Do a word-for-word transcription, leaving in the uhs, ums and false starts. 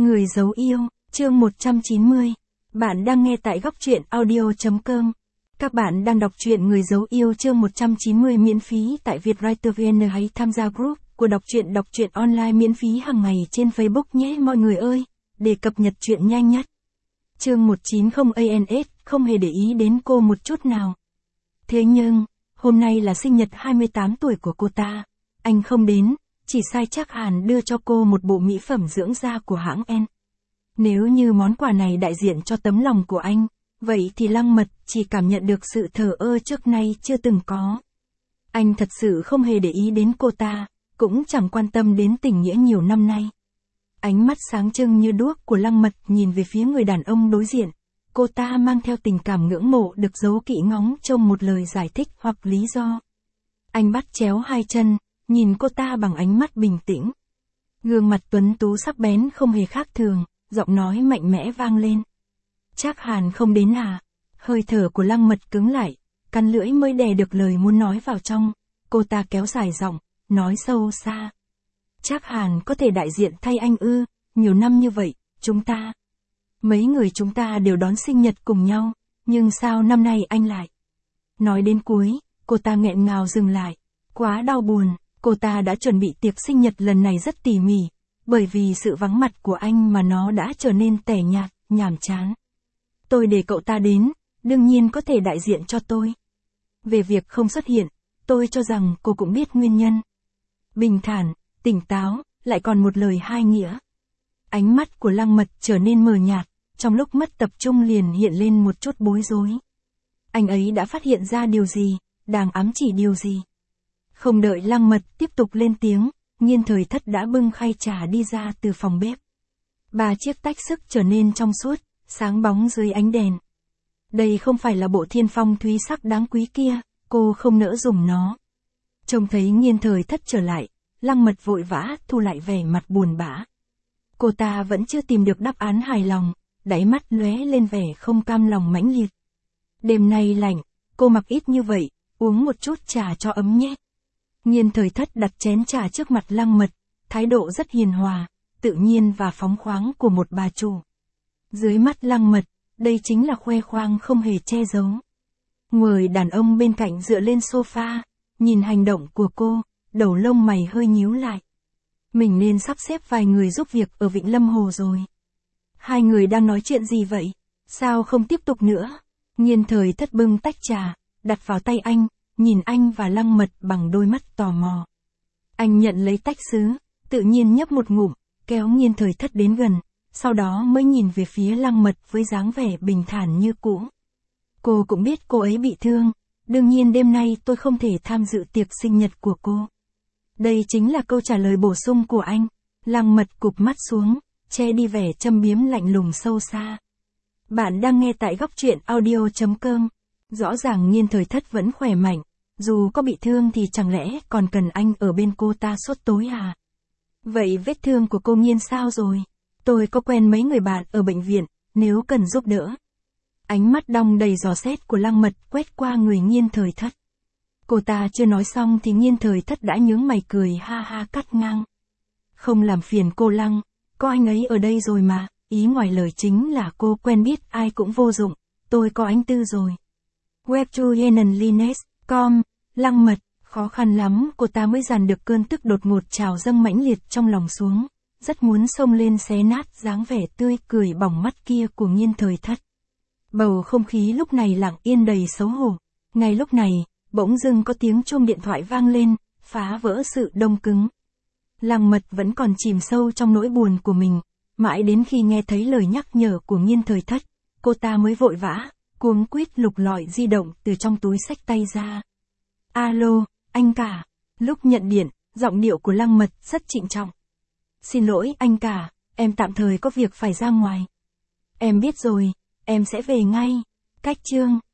Người giấu yêu, chương một trăm chín mươi. Bạn đang nghe tại góc truyện audio chấm com. Các bạn đang đọc truyện Người giấu yêu chương một trăm chín mươi miễn phí tại Vietwriter vê en. Hãy tham gia group của đọc truyện đọc truyện online miễn phí hàng ngày trên Facebook nhé mọi người ơi, để cập nhật truyện nhanh nhất. Chương một trăm chín mươi a en ét không hề để ý đến cô một chút nào. Thế nhưng, hôm nay là sinh nhật hai mươi tám tuổi của cô ta. Anh không đến, chỉ sai Trác Hàn đưa cho cô một bộ mỹ phẩm dưỡng da của hãng N. Nếu như món quà này đại diện cho tấm lòng của anh, vậy thì Lăng Mật chỉ cảm nhận được sự thờ ơ trước nay chưa từng có. Anh thật sự không hề để ý đến cô ta, cũng chẳng quan tâm đến tình nghĩa nhiều năm nay. Ánh mắt sáng trưng như đuốc của Lăng Mật nhìn về phía người đàn ông đối diện. Cô ta mang theo tình cảm ngưỡng mộ được giấu kỹ ngóng trong một lời giải thích hoặc lý do. Anh bắt chéo hai chân, nhìn cô ta bằng ánh mắt bình tĩnh. Gương mặt tuấn tú sắc bén không hề khác thường, giọng nói mạnh mẽ vang lên. Trác Hàn không đến à? Hơi thở của Lăng Mật cứng lại, cắn lưỡi mới đè được lời muốn nói vào trong. Cô ta kéo dài giọng, nói sâu xa. Trác Hàn có thể đại diện thay anh ư? Nhiều năm như vậy, chúng ta... Mấy người chúng ta đều đón sinh nhật cùng nhau, nhưng sao năm nay anh lại... Nói đến cuối, cô ta nghẹn ngào dừng lại. Quá đau buồn, cô ta đã chuẩn bị tiệc sinh nhật lần này rất tỉ mỉ, bởi vì sự vắng mặt của anh mà nó đã trở nên tẻ nhạt, nhàm chán. Tôi để cậu ta đến, đương nhiên có thể đại diện cho tôi. Về việc không xuất hiện, tôi cho rằng cô cũng biết nguyên nhân. Bình thản, tỉnh táo, lại còn một lời hai nghĩa. Ánh mắt của Lăng Mật trở nên mờ nhạt, trong lúc mất tập trung liền hiện lên một chút bối rối. Anh ấy đã phát hiện ra điều gì, đang ám chỉ điều gì. Không đợi Lăng Mật tiếp tục lên tiếng, Nghiên Thời Thất đã bưng khay trà đi ra từ phòng bếp. Ba chiếc tách sức trở nên trong suốt, sáng bóng dưới ánh đèn. Đây không phải là bộ thiên phong thúy sắc đáng quý kia, cô không nỡ dùng nó. Trông thấy Nghiên Thời Thất trở lại, Lăng Mật vội vã thu lại vẻ mặt buồn bã. Cô ta vẫn chưa tìm được đáp án hài lòng, đáy mắt lóe lên vẻ không cam lòng mãnh liệt. Đêm nay lạnh, cô mặc ít như vậy, uống một chút trà cho ấm nhé. Nghiên Thời Thất đặt chén trà trước mặt Lăng Mật, thái độ rất hiền hòa, tự nhiên và phóng khoáng của một bà chủ. Dưới mắt Lăng Mật, đây chính là khoe khoang không hề che giấu. Người đàn ông bên cạnh dựa lên sofa, nhìn hành động của cô, đầu lông mày hơi nhíu lại. Mình nên sắp xếp vài người giúp việc ở Vịnh Lâm Hồ rồi. Hai người đang nói chuyện gì vậy? Sao không tiếp tục nữa? Nghiên Thời Thất bưng tách trà, đặt vào tay anh, nhìn anh và Lăng Mật bằng đôi mắt tò mò. Anh nhận lấy tách sứ, tự nhiên nhấp một ngụm, kéo Nghiên Thời Thất đến gần, sau đó mới nhìn về phía Lăng Mật với dáng vẻ bình thản như cũ. Cô cũng biết cô ấy bị thương, đương nhiên đêm nay tôi không thể tham dự tiệc sinh nhật của cô. Đây chính là câu trả lời bổ sung của anh. Lăng Mật cụp mắt xuống, che đi vẻ châm biếm lạnh lùng sâu xa. Bạn đang nghe tại góc truyện audio chấm com. Rõ ràng Nghiên Thời Thất vẫn khỏe mạnh, dù có bị thương thì chẳng lẽ còn cần anh ở bên cô ta suốt tối à? Vậy vết thương của cô Nghiên sao rồi? Tôi có quen mấy người bạn ở bệnh viện, nếu cần giúp đỡ. Ánh mắt đong đầy dò xét của Lăng Mật quét qua người Nghiên Thời Thất. Cô ta chưa nói xong thì Nghiên Thời Thất đã nhướng mày cười ha ha cắt ngang. Không làm phiền cô Lăng, có anh ấy ở đây rồi mà, ý ngoài lời chính là cô quen biết ai cũng vô dụng, tôi có anh Tư rồi. webtoyenenlines chấm com, Lăng Mật, khó khăn lắm cô ta mới dàn được cơn tức đột ngột trào dâng mãnh liệt trong lòng xuống, rất muốn xông lên xé nát dáng vẻ tươi cười bỏng mắt kia của Nghiên Thời Thất. Bầu không khí lúc này lặng yên đầy xấu hổ. Ngay lúc này, bỗng dưng có tiếng chuông điện thoại vang lên, phá vỡ sự đông cứng. Lăng Mật vẫn còn chìm sâu trong nỗi buồn của mình, mãi đến khi nghe thấy lời nhắc nhở của Nghiên Thời Thất, cô ta mới vội vã, cuống quýt lục lọi di động từ trong túi xách tay ra. Alo, anh cả. Lúc nhận điện, giọng điệu của Lăng Mật rất trịnh trọng. Xin lỗi anh cả, em tạm thời có việc phải ra ngoài. Em biết rồi, em sẽ về ngay. Cách chương.